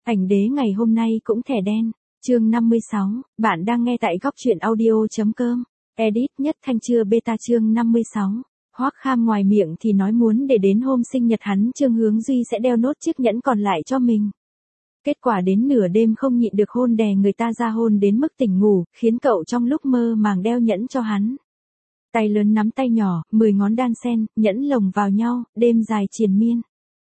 Ảnh đế ngày hôm nay cũng thẻ đen. Chương 56, bạn đang nghe tại góc truyện audio.com. Edit Nhất Thanh chưa beta chương 56. Hoắc Kham ngoài miệng thì nói muốn để đến hôm sinh nhật hắn Trương Hướng Duy sẽ đeo nốt chiếc nhẫn còn lại cho mình. Kết quả đến nửa đêm không nhịn được hôn đè người ta ra hôn đến mức tỉnh ngủ, khiến cậu trong lúc mơ màng đeo nhẫn cho hắn. Tay lớn nắm tay nhỏ, 10 ngón đan sen, nhẫn lồng vào nhau, đêm dài triền miên.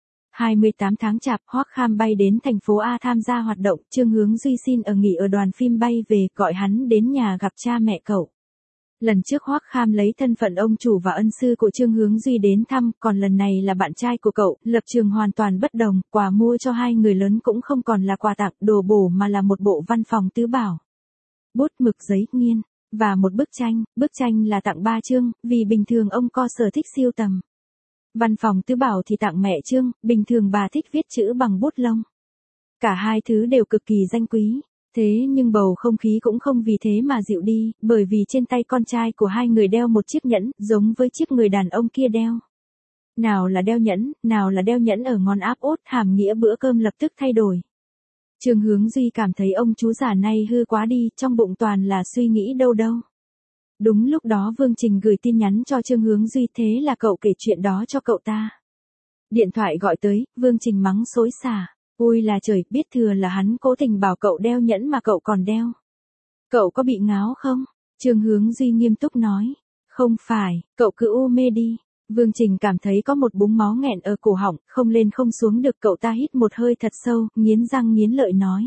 28 tháng Chạp, Hoắc Kham bay đến thành phố A tham gia hoạt động, Trương Hướng Duy xin ở nghỉ ở đoàn phim bay về, gọi hắn đến nhà gặp cha mẹ cậu. Lần trước Hoắc Kham lấy thân phận ông chủ và ân sư của Trương Hướng Duy đến thăm, còn lần này là bạn trai của cậu, lập trường hoàn toàn bất đồng, quà mua cho hai người lớn cũng không còn là quà tặng, đồ bổ mà là một bộ văn phòng tứ bảo. Bút mực giấy nghiên, và một bức tranh là tặng ba Trương, vì bình thường ông có sở thích siêu tầm. Văn phòng tứ bảo thì tặng mẹ Trương, bình thường bà thích viết chữ bằng bút lông. Cả hai thứ đều cực kỳ danh quý. Thế nhưng bầu không khí cũng không vì thế mà dịu đi, bởi vì trên tay con trai của hai người đeo một chiếc nhẫn, giống với chiếc người đàn ông kia đeo. Nào là đeo nhẫn ở ngón áp út, hàm nghĩa bữa cơm lập tức thay đổi. Trương Hướng Duy cảm thấy ông chú già này hư quá đi, trong bụng toàn là suy nghĩ đâu. Đúng lúc đó Vương Trình gửi tin nhắn cho Trương Hướng Duy, thế là cậu kể chuyện đó cho cậu ta. Điện thoại gọi tới, Vương Trình mắng xối xả. Ôi là trời, biết thừa là hắn cố tình bảo cậu đeo nhẫn mà cậu còn đeo. Cậu có bị ngáo không? Trương Hướng Duy nghiêm túc nói. Không phải, cậu cứ u mê đi. Vương Trình cảm thấy có một búng máu nghẹn ở cổ họng, không lên không xuống được, cậu ta hít một hơi thật sâu, nghiến răng nghiến lợi nói.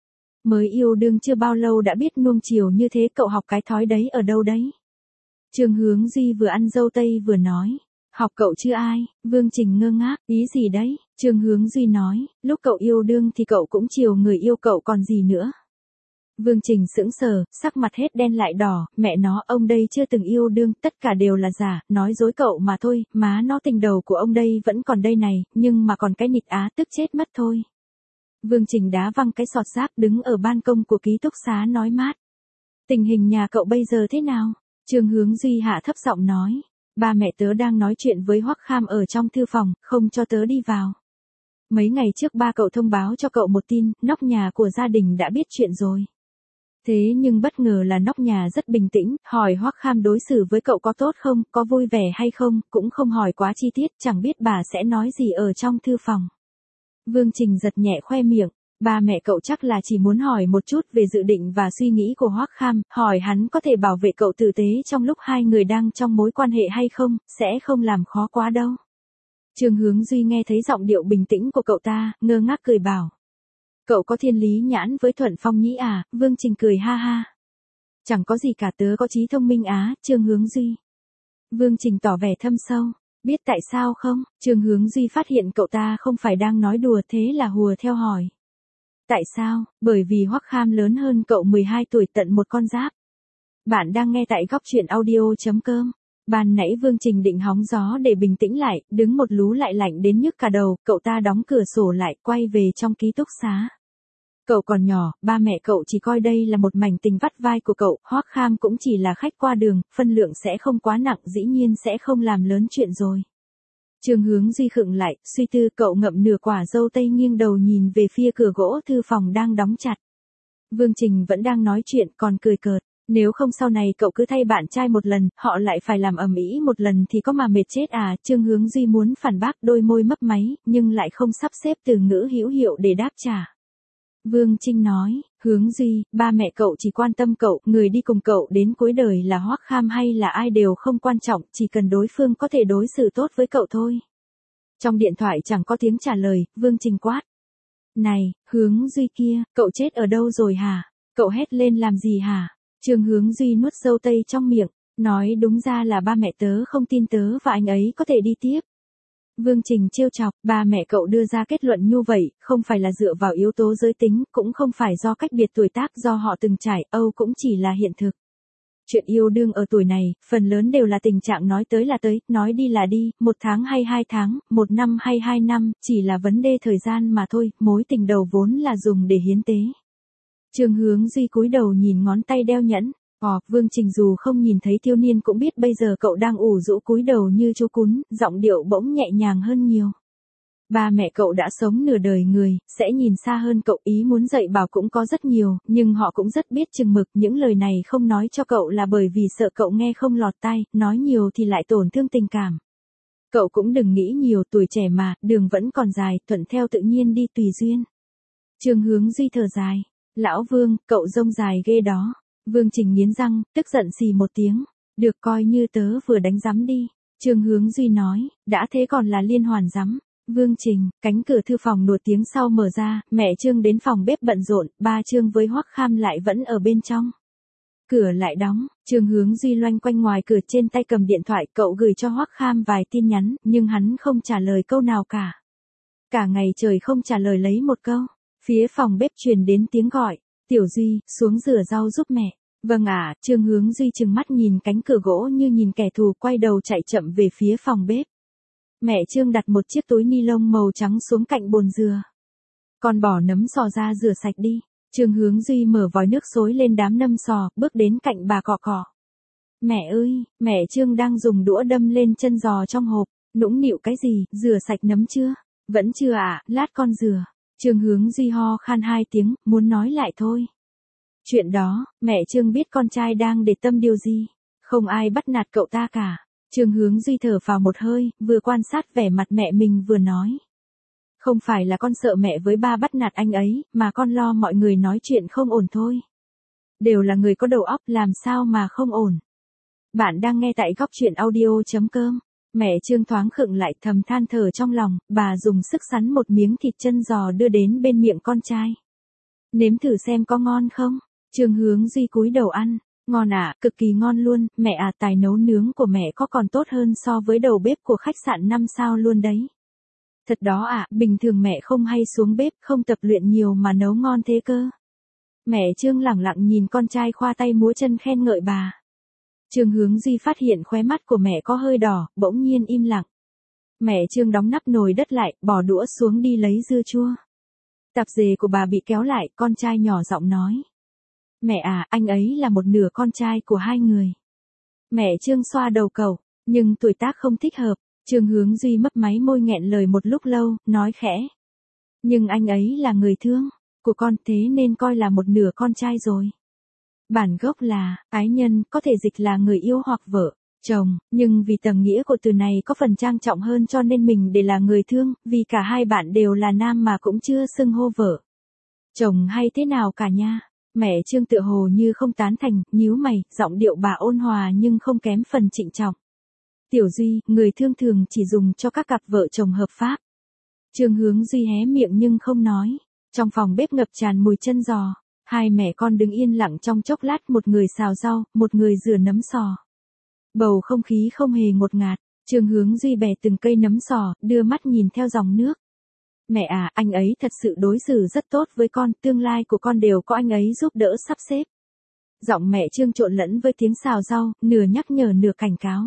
Mới yêu đương chưa bao lâu đã biết nuông chiều như thế, cậu học cái thói đấy ở đâu đấy? Trương Hướng Duy vừa ăn dâu tây vừa nói. Học cậu chứ ai? Vương Trình ngơ ngác, ý gì đấy? Trương Hướng Duy nói, lúc cậu yêu đương thì cậu cũng chiều người yêu cậu còn gì nữa. Vương Trình sững sờ, sắc mặt hết đen lại đỏ, mẹ nó, ông đây chưa từng yêu đương, tất cả đều là giả, nói dối cậu mà thôi, má nó, tình đầu của ông đây vẫn còn đây này, nhưng mà còn cái nịt á, tức chết mất thôi. Vương Trình đá văng cái sọt rác đứng ở ban công của ký túc xá nói mát. Tình hình nhà cậu bây giờ thế nào? Trương Hướng Duy hạ thấp giọng nói. Ba mẹ tớ đang nói chuyện với Hoắc Kham ở trong thư phòng, không cho tớ đi vào. Mấy ngày trước ba cậu thông báo cho cậu một tin, nóc nhà của gia đình đã biết chuyện rồi. Thế nhưng bất ngờ là nóc nhà rất bình tĩnh, hỏi Hoắc Kham đối xử với cậu có tốt không, có vui vẻ hay không, cũng không hỏi quá chi tiết, chẳng biết bà sẽ nói gì ở trong thư phòng. Vương Trình giật nhẹ khoe miệng. Ba mẹ cậu chắc là chỉ muốn hỏi một chút về dự định và suy nghĩ của Hoắc Kham, hỏi hắn có thể bảo vệ cậu tử tế trong lúc hai người đang trong mối quan hệ hay không, sẽ không làm khó quá đâu. Trương Hướng Duy nghe thấy giọng điệu bình tĩnh của cậu ta, ngơ ngác cười bảo. Cậu có thiên lý nhãn với Thuận Phong nhĩ à? Vương Trình cười ha ha. Chẳng có gì cả, tớ có trí thông minh á, Trương Hướng Duy. Vương Trình tỏ vẻ thâm sâu. Biết tại sao không? Trương Hướng Duy phát hiện cậu ta không phải đang nói đùa, thế là hùa theo hỏi. Tại sao? Bởi vì Hoắc Kham lớn hơn cậu 12 tuổi tận một con giáp. Bạn đang nghe tại góc truyện audio.com. Ban nãy Vương Trình định hóng gió để bình tĩnh lại, đứng một lú lại lạnh đến nhức cả đầu, cậu ta đóng cửa sổ lại, quay về trong ký túc xá. Cậu còn nhỏ, ba mẹ cậu chỉ coi đây là một mảnh tình vắt vai của cậu, Hoắc Kham cũng chỉ là khách qua đường, phân lượng sẽ không quá nặng, dĩ nhiên sẽ không làm lớn chuyện rồi. Trương Hướng Duy khựng lại, suy tư, cậu ngậm nửa quả dâu tây nghiêng đầu nhìn về phía cửa gỗ thư phòng đang đóng chặt. Vương Trình vẫn đang nói chuyện còn cười cợt, nếu không sau này cậu cứ thay bạn trai một lần, họ lại phải làm ầm ĩ một lần thì có mà mệt chết à? Trương Hướng Duy muốn phản bác, đôi môi mấp máy, nhưng lại không sắp xếp từ ngữ hữu hiệu để đáp trả. Vương Trình nói, Hướng Duy, ba mẹ cậu chỉ quan tâm cậu, người đi cùng cậu đến cuối đời là Hoắc Kham hay là ai đều không quan trọng, chỉ cần đối phương có thể đối xử tốt với cậu thôi. Trong điện thoại chẳng có tiếng trả lời, Vương Trình quát. Này, Hướng Duy kia, cậu chết ở đâu rồi hả? Cậu hét lên làm gì hả? Trương Hướng Duy nuốt dâu tây trong miệng, nói đúng ra là ba mẹ tớ không tin tớ và anh ấy có thể đi tiếp. Vương Trình trêu chọc, ba mẹ cậu đưa ra kết luận như vậy, không phải là dựa vào yếu tố giới tính, cũng không phải do cách biệt tuổi tác do họ từng trải, cũng chỉ là hiện thực. Chuyện yêu đương ở tuổi này, phần lớn đều là tình trạng nói tới là tới, nói đi là đi, 1 tháng hay 2 tháng, 1 năm hay 2 năm, chỉ là vấn đề thời gian mà thôi, mối tình đầu vốn là dùng để hiến tế. Trương Hướng Duy cúi đầu nhìn ngón tay đeo nhẫn. Vương Trình dù không nhìn thấy thiếu niên cũng biết bây giờ cậu đang ủ rũ cúi đầu như chú cún, giọng điệu bỗng nhẹ nhàng hơn nhiều. Ba mẹ cậu đã sống nửa đời người, sẽ nhìn xa hơn cậu, ý muốn dạy bảo cũng có rất nhiều, nhưng họ cũng rất biết chừng mực, những lời này không nói cho cậu là bởi vì sợ cậu nghe không lọt tai, nói nhiều thì lại tổn thương tình cảm. Cậu cũng đừng nghĩ nhiều, tuổi trẻ mà, đường vẫn còn dài, thuận theo tự nhiên đi tùy duyên. Trương Hướng Duy thở dài, lão Vương, cậu rông dài ghê đó. Vương Trình nghiến răng, tức giận xì một tiếng, được coi như tớ vừa đánh rắm đi. Trương Hướng Duy nói, đã thế còn là liên hoàn rắm. Vương Trình, cánh cửa thư phòng nửa tiếng sau mở ra, mẹ Trương đến phòng bếp bận rộn, ba Trương với Hoắc Kham lại vẫn ở bên trong. Cửa lại đóng, Trương Hướng Duy loanh quanh ngoài cửa, trên tay cầm điện thoại, cậu gửi cho Hoắc Kham vài tin nhắn, nhưng hắn không trả lời câu nào cả. Cả ngày trời không trả lời lấy một câu. Phía phòng bếp truyền đến tiếng gọi, Tiểu Duy, xuống rửa rau giúp mẹ. Vâng ạ, Trương Hướng Duy trừng mắt nhìn cánh cửa gỗ như nhìn kẻ thù, quay đầu chạy chậm về phía phòng bếp. Mẹ Trương đặt một chiếc túi ni lông màu trắng xuống cạnh bồn dừa. Con bỏ nấm sò ra rửa sạch đi. Trương Hướng Duy mở vòi nước xối lên đám nấm sò, bước đến cạnh bà cọ cọ. Mẹ ơi, mẹ Trương đang dùng đũa đâm lên chân giò trong hộp, nũng nịu cái gì, rửa sạch nấm chưa? Vẫn chưa ạ, lát con rửa. Trương Hướng Duy ho khan 2 tiếng, muốn nói lại thôi. Chuyện đó, mẹ Trương biết con trai đang để tâm điều gì. Không ai bắt nạt cậu ta cả. Trương Hướng Duy thở vào một hơi, vừa quan sát vẻ mặt mẹ mình vừa nói. Không phải là con sợ mẹ với ba bắt nạt anh ấy, mà con lo mọi người nói chuyện không ổn thôi. Đều là người có đầu óc, làm sao mà không ổn. Bạn đang nghe tại góc truyện audio.com. Mẹ Trương thoáng khựng lại, thầm than thở trong lòng, bà dùng sức sắn một miếng thịt chân giò đưa đến bên miệng con trai. Nếm thử xem có ngon không? Trương Hướng Duy cúi đầu ăn. Ngon ạ, cực kỳ ngon luôn, mẹ à, tài nấu nướng của mẹ có còn tốt hơn so với đầu bếp của khách sạn 5 sao luôn đấy. Thật đó ạ, bình thường mẹ không hay xuống bếp, không tập luyện nhiều mà nấu ngon thế cơ. Mẹ Trương lẳng lặng nhìn con trai khoa tay múa chân khen ngợi bà. Trương Hướng Duy phát hiện khóe mắt của mẹ có hơi đỏ, bỗng nhiên im lặng. Mẹ Trương đóng nắp nồi đất lại, bỏ đũa xuống đi lấy dưa chua. Tạp dề của bà bị kéo lại, con trai nhỏ giọng nói. Mẹ à, anh ấy là một nửa con trai của hai người. Mẹ Trương xoa đầu cậu, nhưng tuổi tác không thích hợp. Trương Hướng Duy mấp máy môi nghẹn lời một lúc lâu, nói khẽ. Nhưng anh ấy là người thương của con, thế nên coi là một nửa con trai rồi. Bản gốc là, ái nhân, có thể dịch là người yêu hoặc vợ, chồng, nhưng vì tầng nghĩa của từ này có phần trang trọng hơn cho nên mình để là người thương, vì cả hai bạn đều là nam mà cũng chưa xưng hô vợ. Chồng hay thế nào cả nha. Mẹ Trương tựa hồ như không tán thành, nhíu mày, giọng điệu bà ôn hòa nhưng không kém phần trịnh trọng. Tiểu Duy, người thương thường chỉ dùng cho các cặp vợ chồng hợp pháp. Trương Hướng Duy hé miệng nhưng không nói. Trong phòng bếp ngập tràn mùi chân giò. Hai mẹ con đứng yên lặng trong chốc lát, một người xào rau, một người rửa nấm sò. Bầu không khí không hề ngột ngạt. Trương Hướng Duy bẻ từng cây nấm sò, đưa mắt nhìn theo dòng nước. Mẹ à, anh ấy thật sự đối xử rất tốt với con, tương lai của con đều có anh ấy giúp đỡ sắp xếp. Giọng mẹ Trương trộn lẫn với tiếng xào rau, nửa nhắc nhở nửa cảnh cáo.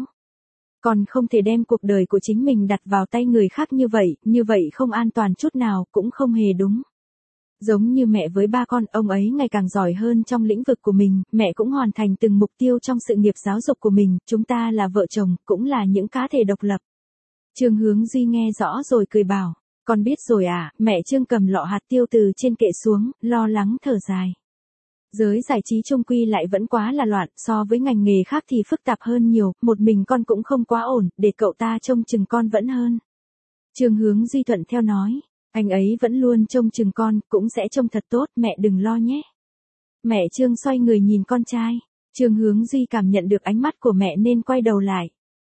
Con không thể đem cuộc đời của chính mình đặt vào tay người khác như vậy không an toàn chút nào, cũng không hề đúng. Giống như mẹ với ba con, ông ấy ngày càng giỏi hơn trong lĩnh vực của mình, mẹ cũng hoàn thành từng mục tiêu trong sự nghiệp giáo dục của mình, chúng ta là vợ chồng, cũng là những cá thể độc lập. Trương Hướng Duy nghe rõ rồi cười bảo, con biết rồi à, mẹ Trương cầm lọ hạt tiêu từ trên kệ xuống, lo lắng thở dài. Giới giải trí chung quy lại vẫn quá là loạn, so với ngành nghề khác thì phức tạp hơn nhiều, một mình con cũng không quá ổn, để cậu ta trông chừng con vẫn hơn. Trương Hướng Duy thuận theo nói. Anh ấy vẫn luôn trông chừng con, cũng sẽ trông thật tốt, mẹ đừng lo nhé. Mẹ Trương xoay người nhìn con trai. Trương Hướng Duy cảm nhận được ánh mắt của mẹ nên quay đầu lại.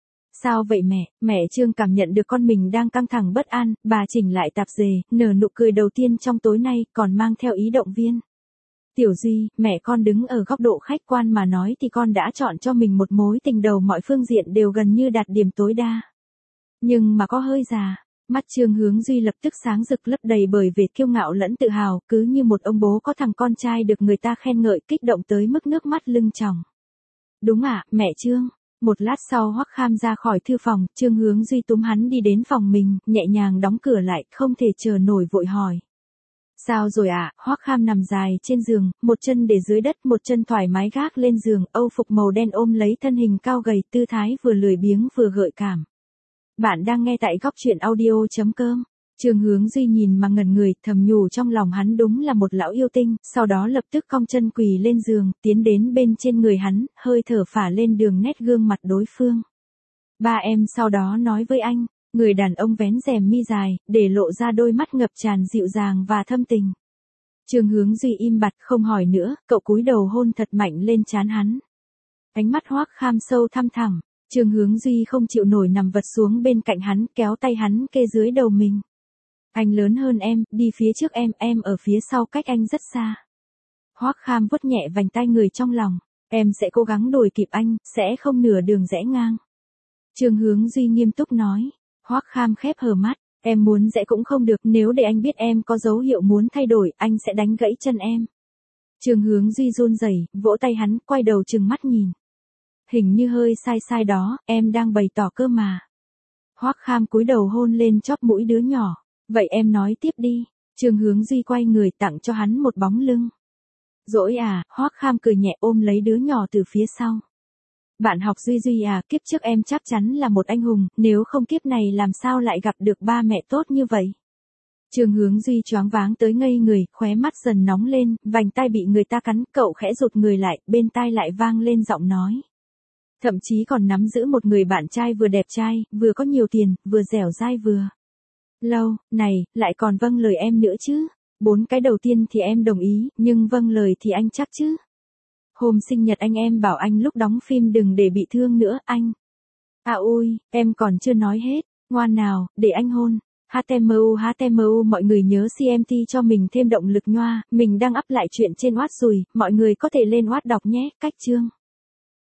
Sao vậy mẹ? Mẹ Trương cảm nhận được con mình đang căng thẳng bất an, bà chỉnh lại tạp dề, nở nụ cười đầu tiên trong tối nay, còn mang theo ý động viên. Tiểu Duy, mẹ con đứng ở góc độ khách quan mà nói thì con đã chọn cho mình một mối tình đầu mọi phương diện đều gần như đạt điểm tối đa. Nhưng mà có hơi già. Mắt Trương Hướng Duy lập tức sáng rực, lấp đầy bởi vẻ kiêu ngạo lẫn tự hào, cứ như một ông bố có thằng con trai được người ta khen ngợi, kích động tới mức nước mắt lưng tròng. Đúng ạ, mẹ Trương. Một lát sau Hoắc Kham ra khỏi thư phòng, Trương Hướng Duy túm hắn đi đến phòng mình, nhẹ nhàng đóng cửa lại, không thể chờ nổi vội hỏi. Sao rồi ạ? Hoắc Kham nằm dài trên giường, một chân để dưới đất, một chân thoải mái gác lên giường, âu phục màu đen ôm lấy thân hình cao gầy, tư thái vừa lười biếng vừa gợi cảm. Bạn đang nghe tại góc truyện audio.com. Trương Hướng Duy nhìn mà ngẩn người, thầm nhủ trong lòng hắn đúng là một lão yêu tinh, sau đó lập tức cong chân quỳ lên giường, tiến đến bên trên người hắn, hơi thở phả lên đường nét gương mặt đối phương. Ba em sau đó nói với anh, người đàn ông vén rèm mi dài, để lộ ra đôi mắt ngập tràn dịu dàng và thâm tình. Trương Hướng Duy im bặt không hỏi nữa, cậu cúi đầu hôn thật mạnh lên trán hắn. Ánh mắt Hoắc Kham sâu thăm thẳm, Trương Hướng Duy không chịu nổi nằm vật xuống bên cạnh hắn, kéo tay hắn kê dưới đầu mình. Anh lớn hơn em, đi phía trước em ở phía sau cách anh rất xa. Hoắc Kham vuốt nhẹ vành tai người trong lòng, em sẽ cố gắng đuổi kịp anh, sẽ không nửa đường rẽ ngang. Trương Hướng Duy nghiêm túc nói. Hoắc Kham khép hờ mắt, em muốn rẽ cũng không được, nếu để anh biết em có dấu hiệu muốn thay đổi, anh sẽ đánh gãy chân em. Trương Hướng Duy run rẩy, vỗ tay hắn, quay đầu trừng mắt nhìn. Hình như hơi sai đó, em đang bày tỏ cơ mà. Hoắc Kham cúi đầu hôn lên chóp mũi đứa nhỏ. Vậy em nói tiếp đi. Trương Hướng Duy quay người tặng cho hắn một bóng lưng. Dỗi à, Hoắc Kham cười nhẹ ôm lấy đứa nhỏ từ phía sau. Bạn học Duy à, kiếp trước em chắc chắn là một anh hùng, nếu không kiếp này làm sao lại gặp được ba mẹ tốt như vậy. Trương Hướng Duy choáng váng tới ngây người, khóe mắt dần nóng lên, vành tai bị người ta cắn, cậu khẽ rụt người lại, bên tai lại vang lên giọng nói. Thậm chí còn nắm giữ một người bạn trai vừa đẹp trai, vừa có nhiều tiền, vừa dẻo dai vừa. Lâu, này, lại còn vâng lời em nữa chứ. 4 cái đầu tiên thì em đồng ý, nhưng vâng lời thì anh chắc chứ. Hôm sinh nhật anh em bảo anh lúc đóng phim đừng để bị thương nữa, anh. À ôi, em còn chưa nói hết, ngoan nào, để anh hôn. HTMU mọi người nhớ CMT cho mình thêm động lực nhoa, mình đang up lại chuyện trên Wattz rồi, mọi người có thể lên Wattz đọc nhé, cách chương.